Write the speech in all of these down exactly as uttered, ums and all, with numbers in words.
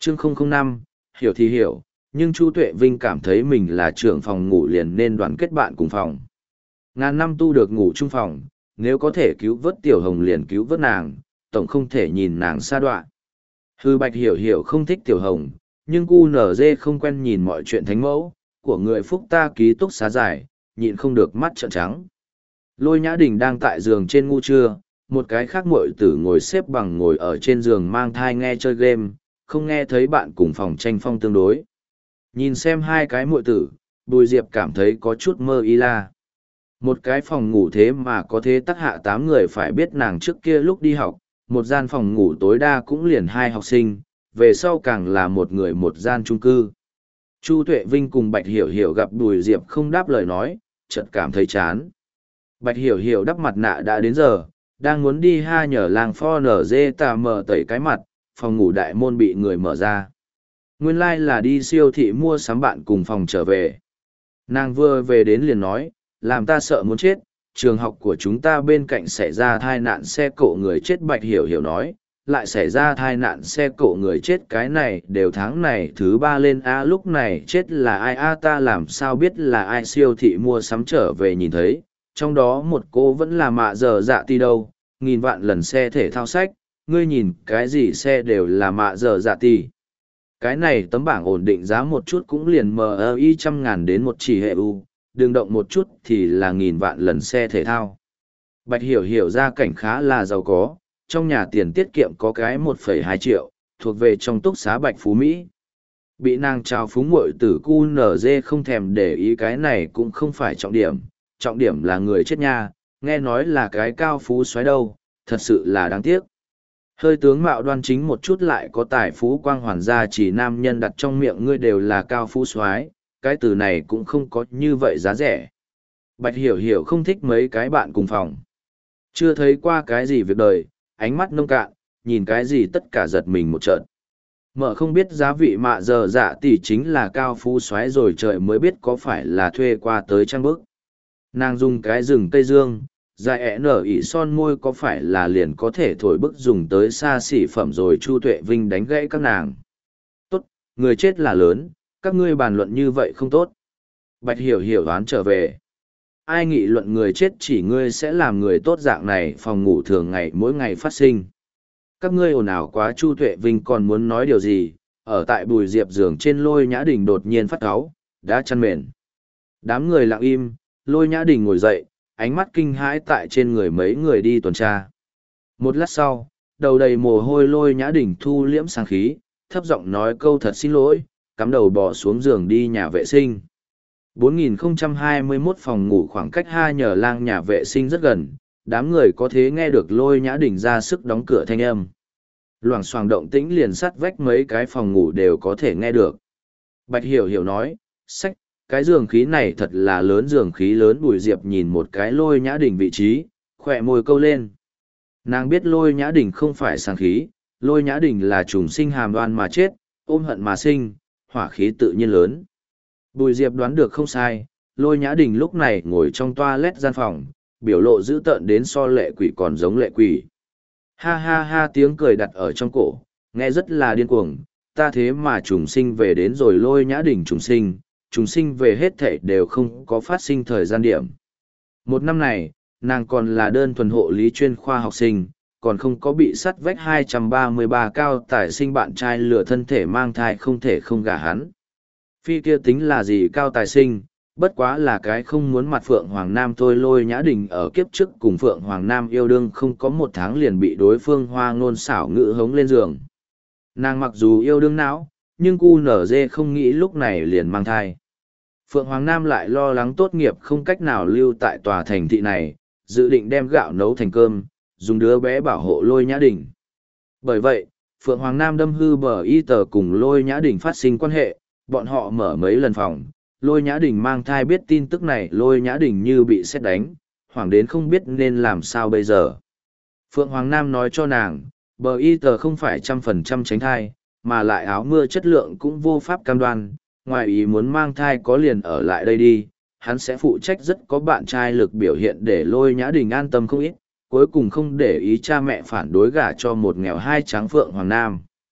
Chương không không năm, hiểu thì hiểu, nhưng Chu Tuệ Vinh cảm thấy mình là trưởng phòng ngủ liền nên đoàn kết bạn cùng phòng. Ngàn năm tu được ngủ chung phòng, nếu có thể cứu vớt Tiểu Hồng liền cứu vớt nàng, tổng không thể nhìn nàng sa đọa. Hư Bạch Hiểu Hiểu không thích Tiểu Hồng, nhưng cu nở dê không quen nhìn mọi chuyện thánh mẫu, của người phúc ta ký túc xá dài, nhịn không được mắt trợn trắng. Lôi Nhã Đình đang tại giường trên ngu trưa, một cái khác muội tử ngồi xếp bằng ngồi ở trên giường mang thai nghe chơi game, không nghe thấy bạn cùng phòng tranh phong tương đối. Nhìn xem hai cái muội tử, Bùi Diệp cảm thấy có chút mơ y la. Một cái phòng ngủ thế mà có thế tác hạ tám người, phải biết nàng trước kia lúc đi học, một gian phòng ngủ tối đa cũng liền hai học sinh, về sau càng là một người một gian chung cư. Chu Tuệ Vinh cùng Bạch Hiểu Hiểu gặp Bùi Diệp không đáp lời nói, chợt cảm thấy chán. Bạch Hiểu Hiểu đắp mặt nạ đã đến giờ, đang muốn đi ha nhờ làng pho nở dê tà mờ tẩy cái mặt, phòng ngủ đại môn bị người mở ra. Nguyên lai like là đi siêu thị mua sắm bạn cùng phòng trở về. Nàng vừa về đến liền nói, làm ta sợ muốn chết, trường học của chúng ta bên cạnh xảy ra tai nạn xe cộ người chết. Bạch Hiểu Hiểu nói, lại xảy ra tai nạn xe cộ người chết cái này đều tháng này thứ ba lên a, lúc này chết là ai a, ta làm sao biết là ai. Siêu thị mua sắm trở về nhìn thấy, trong đó một cô vẫn là mạ giờ dạ ti đâu, nghìn vạn lần xe thể thao sách, ngươi nhìn cái gì xe đều là mạ giờ dạ ti. Cái này tấm bảng ổn định giá một chút cũng liền mờ i trăm ngàn đến một chỉ hệ u, đừng động một chút thì là nghìn vạn lần xe thể thao. Bạch Hiểu Hiểu ra cảnh khá là giàu có, trong nhà tiền tiết kiệm có cái một phẩy hai triệu, thuộc về trong túc xá Bạch Phú Mỹ. Bị nàng trào phúng muội tử cu nở dê không thèm để ý, cái này cũng không phải trọng điểm, trọng điểm là người chết nha, nghe nói là cái cao phú xoáy đâu, thật sự là đáng tiếc. Hơi tướng mạo đoan chính một chút lại có tài phú quang hoàn gia chỉ nam nhân đặt trong miệng ngươi đều là cao phú xoáy, cái từ này cũng không có như vậy giá rẻ. Bạch Hiểu Hiểu không thích mấy cái bạn cùng phòng. Chưa thấy qua cái gì việc đời, ánh mắt nông cạn, nhìn cái gì tất cả giật mình một trận. Mở không biết giá vị mạ giờ dạ tỷ chính là cao phú xoáy rồi trời mới biết có phải là thuê qua tới trang bức. Nàng dùng cái rừng cây dương, dài ẻ nở ỉ son môi có phải là liền có thể thổi bức dùng tới xa xỉ phẩm rồi. Chu Tuệ Vinh đánh gãy các nàng. Tốt, người chết là lớn, các ngươi bàn luận như vậy không tốt. Bạch Hiểu Hiểu đoán trở về. Ai nghị luận người chết, chỉ ngươi sẽ làm người tốt dạng này phòng ngủ thường ngày mỗi ngày phát sinh. Các ngươi ồn ào quá. Chu Tuệ Vinh còn muốn nói điều gì, ở tại Bùi Diệp giường trên Lôi Nhã Đình đột nhiên phát cáu, đã chăn mền. Đám người lặng im, Lôi Nhã Đình ngồi dậy, ánh mắt kinh hãi tại trên người mấy người đi tuần tra. Một lát sau, đầu đầy mồ hôi Lôi Nhã Đình thu liễm sang khí, thấp giọng nói câu thật xin lỗi, cắm đầu bò xuống giường đi nhà vệ sinh. bốn nghìn không trăm hai mươi mốt phòng ngủ khoảng cách ha nhờ lang nhà vệ sinh rất gần, đám người có thể nghe được Lôi Nhã Đình ra sức đóng cửa thanh âm. Loảng xoảng động tĩnh liền sắt vách mấy cái phòng ngủ đều có thể nghe được. Bạch Hiểu Hiểu nói, sách, cái giường khí này thật là lớn, giường khí lớn. Bùi Diệp nhìn một cái Lôi Nhã Đình vị trí, khỏe môi câu lên. Nàng biết Lôi Nhã Đình không phải sang khí, Lôi Nhã Đình là trùng sinh hàm đoan mà chết, ôm hận mà sinh, hỏa khí tự nhiên lớn. Bùi Diệp đoán được không sai, Lôi Nhã Đình lúc này ngồi trong toilet gian phòng, biểu lộ dữ tợn đến so lệ quỷ còn giống lệ quỷ. Ha ha ha, tiếng cười đặt ở trong cổ, nghe rất là điên cuồng, ta thế mà trùng sinh về đến rồi. Lôi Nhã Đình trùng sinh, trùng sinh về hết thảy đều không có phát sinh thời gian điểm. Một năm này, nàng còn là đơn thuần hộ lý chuyên khoa học sinh, còn không có bị sắt vách hai trăm ba mươi ba cao tài sinh bạn trai lừa thân thể mang thai không thể không gả hắn. Phi kia tính là gì cao tài sinh, bất quá là cái không muốn mặt Phượng Hoàng Nam thôi. Lôi Nhã Đình ở kiếp trước cùng Phượng Hoàng Nam yêu đương không có một tháng liền bị đối phương hoa ngôn xảo ngữ hống lên giường. Nàng mặc dù yêu đương não, nhưng cu nở dê không nghĩ lúc này liền mang thai. Phượng Hoàng Nam lại lo lắng tốt nghiệp không cách nào lưu tại tòa thành thị này, dự định đem gạo nấu thành cơm, dùng đứa bé bảo hộ Lôi Nhã Đình. Bởi vậy, Phượng Hoàng Nam đâm hư bờ y tờ cùng Lôi Nhã Đình phát sinh quan hệ, bọn họ mở mấy lần phòng. Lôi Nhã Đình mang thai biết tin tức này, Lôi Nhã Đình như bị sét đánh, hoảng đến không biết nên làm sao bây giờ. Phượng Hoàng Nam nói cho nàng, bờ y tờ không phải trăm phần trăm tránh thai, mà lại áo mưa chất lượng cũng vô pháp cam đoan, ngoài ý muốn mang thai có liền ở lại đây đi, hắn sẽ phụ trách rất có bạn trai lực biểu hiện để Lôi Nhã Đình an tâm không ít, cuối cùng không để ý cha mẹ phản đối gả cho một nghèo hai trắng Phượng Hoàng Nam.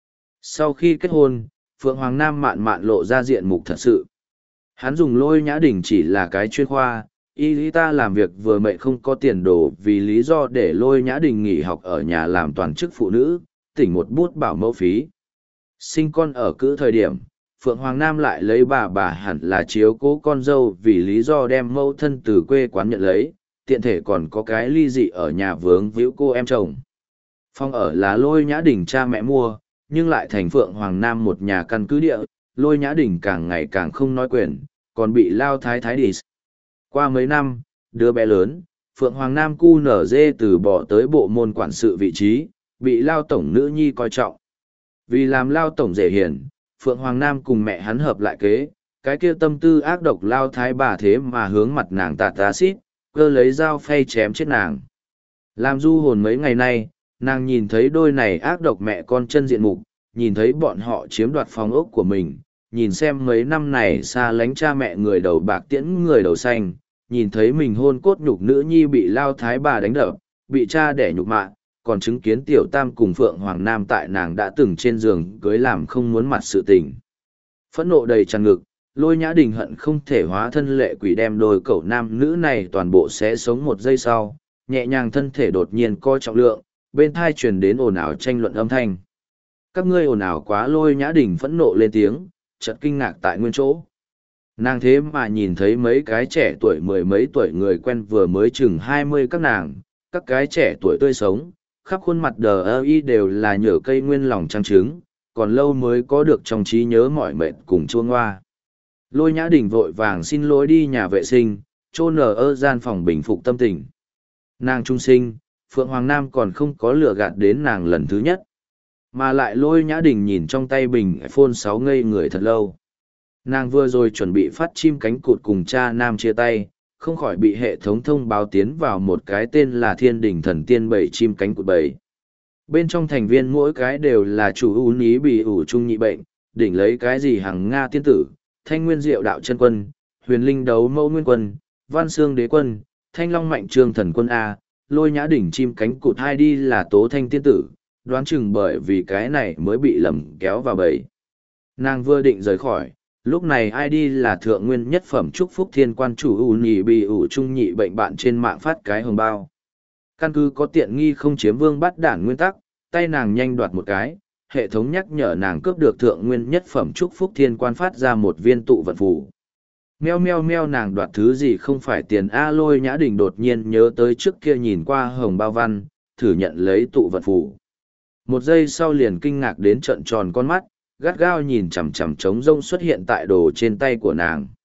Sau khi kết hôn, Phượng Hoàng Nam mạn mạn lộ ra diện mục thật sự. Hắn dùng Lôi Nhã Đình chỉ là cái chuyên khoa, y lý ta làm việc vừa mệt không có tiền đồ vì lý do để Lôi Nhã Đình nghỉ học ở nhà làm toàn chức phụ nữ, tỉnh một bút bảo mẫu phí. Sinh con ở cữ thời điểm, Phượng Hoàng Nam lại lấy bà bà hẳn là chiếu cố con dâu vì lý do đem mẫu thân từ quê quán nhận lấy, tiện thể còn có cái ly dị ở nhà vướng víu cô em chồng. Phòng ở là Lôi Nhã Đình cha mẹ mua, nhưng lại thành Phượng Hoàng Nam một nhà căn cứ địa, Lôi Nhã Đình càng ngày càng không nói quyền, còn bị lao thái thái đi. Qua mấy năm, đứa bé lớn, Phượng Hoàng Nam cu nở dê từ bỏ tới bộ môn quản sự vị trí, bị lao tổng nữ nhi coi trọng. Vì làm lao tổng dễ hiền, Phượng Hoàng Nam cùng mẹ hắn hợp lại kế, cái kia tâm tư ác độc lao thái bà thế mà hướng mặt nàng tạt tá xít, cơ lấy dao phay chém chết nàng. Làm du hồn mấy ngày nay, nàng nhìn thấy đôi này ác độc mẹ con chân diện mục, nhìn thấy bọn họ chiếm đoạt phòng ốc của mình, nhìn xem mấy năm này xa lánh cha mẹ người đầu bạc tiễn người đầu xanh, nhìn thấy mình hôn cốt nhục nữ nhi bị lao thái bà đánh đập, bị cha đẻ nhục mạ, còn chứng kiến tiểu tam cùng Phượng Hoàng Nam tại nàng đã từng trên giường cưới làm không muốn mặt sự tình. Phẫn nộ đầy tràn ngực, Lôi Nhã Đình hận không thể hóa thân lệ quỷ đem đôi cậu nam nữ này toàn bộ sẽ sống một giây sau, nhẹ nhàng thân thể đột nhiên coi trọng lượng, bên thai truyền đến ồn ào tranh luận âm thanh. Các ngươi ồn ào quá. Lôi Nhã Đình phẫn nộ lên tiếng, chợt kinh ngạc tại nguyên chỗ. Nàng thế mà nhìn thấy mấy cái trẻ tuổi mười mấy tuổi người quen vừa mới chừng hai mươi các nàng, các cái trẻ tuổi tươi sống, khắp khuôn mặt đờ ơ y đều là nhở cây nguyên lòng trăng trứng, còn lâu mới có được trong trí nhớ mỏi mệt cùng chuông hoa. Lôi Nhã Đình vội vàng xin lỗi đi nhà vệ sinh, chôn ở ơ gian phòng bình phục tâm tình. Nàng trung sinh, Phượng Hoàng Nam còn không có lừa gạt đến nàng lần thứ nhất. Mà lại Lôi Nhã Đình nhìn trong tay bình iPhone sáu ngây người thật lâu. Nàng vừa rồi chuẩn bị phát chim cánh cụt cùng cha Nam chia tay, không khỏi bị hệ thống thông báo tiến vào một cái tên là Thiên Đình Thần Tiên bảy chim cánh cụt bảy. Bên trong thành viên mỗi cái đều là chủ ưu ní bị ủ trung nhị bệnh, đỉnh lấy cái gì hàng Nga tiên tử, Thanh Nguyên Diệu Đạo Chân Quân, Huyền Linh Đấu Mẫu Nguyên Quân, Văn Xương Đế Quân, Thanh Long Mạnh Trương Thần Quân A, Lôi Nhã Đỉnh chim cánh cụt hai đi là Tố Thanh tiên tử, đoán chừng bởi vì cái này mới bị lầm kéo vào bẫy. Nàng vừa định rời khỏi, lúc này ai đi là thượng nguyên nhất phẩm chúc phúc thiên quan chủ ưu nhị bị ủ trung nhị bệnh bạn trên mạng phát cái hồng bao. Căn cứ có tiện nghi không chiếm vương bắt đản nguyên tắc, tay nàng nhanh đoạt một cái, hệ thống nhắc nhở nàng cướp được thượng nguyên nhất phẩm chúc phúc thiên quan phát ra một viên tụ vận phù. Meo meo meo, nàng đoạt thứ gì không phải tiền A. Lôi Nhã Đình đột nhiên nhớ tới trước kia nhìn qua hồng bao văn, thử nhận lấy tụ vận phù. Một giây sau liền kinh ngạc đến trợn tròn con mắt, gắt gao nhìn chằm chằm trống rông xuất hiện tại đồ trên tay của nàng.